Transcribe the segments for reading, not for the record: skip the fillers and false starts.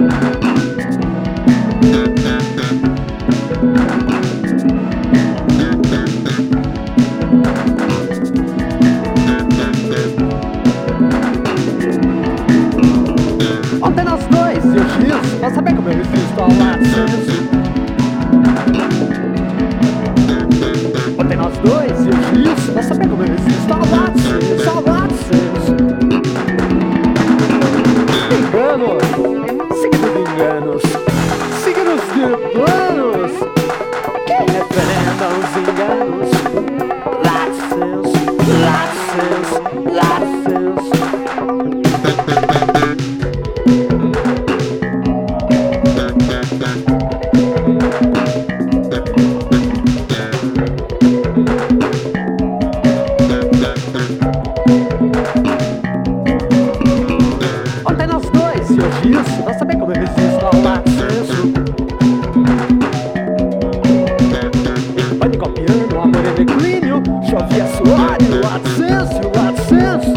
Ontem nós dois e eu fiz pra saber como eu resisto ao acesso. Ontem nós dois e eu fiz pra saber como eu resisto ao acesso, ao acesso. Enganos, seguido de enganos, seguidos de planos que referendam os enganos. Laços, laços, laços. Ontem nós dois e eu fiz pra saber como eu resisto ao acesso. Pânico ao piano, amor em declínio, chovia suor e o acesso, o acesso.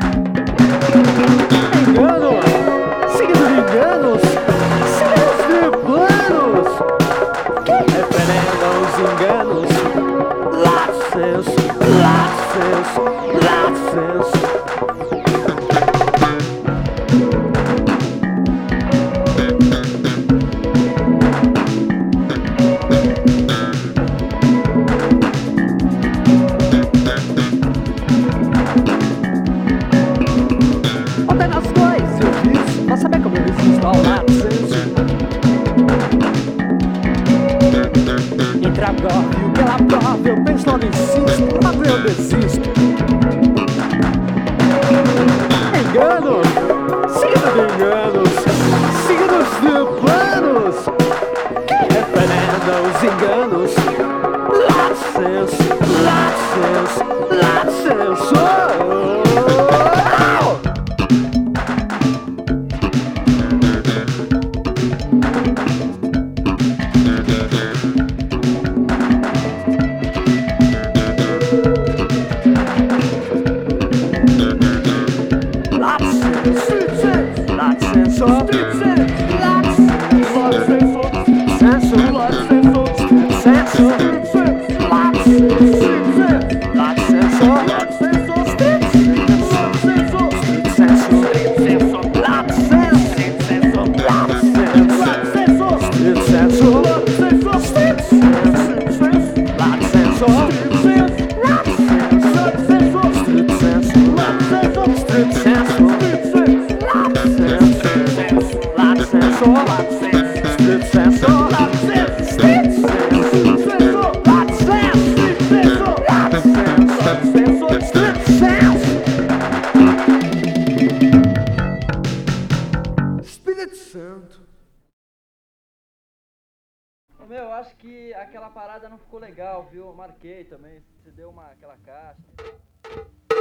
Engano, seguido de enganos, seguidos de planos que referendam os enganos. Laços, laços, laços. Ontem nós dois eu fiz pra saber como eu resisto ao acesso. Entre a prova e o que ela prova, eu penso, logo insisto, logo eu desisto. Engano, seguido de enganos, seguidos de planos que referendam os enganos. Laços, laços, laços. Oh! Espírito Santo. Meu, acho que aquela parada não ficou legal, viu? Eu marquei também. Você deu aquela caixa.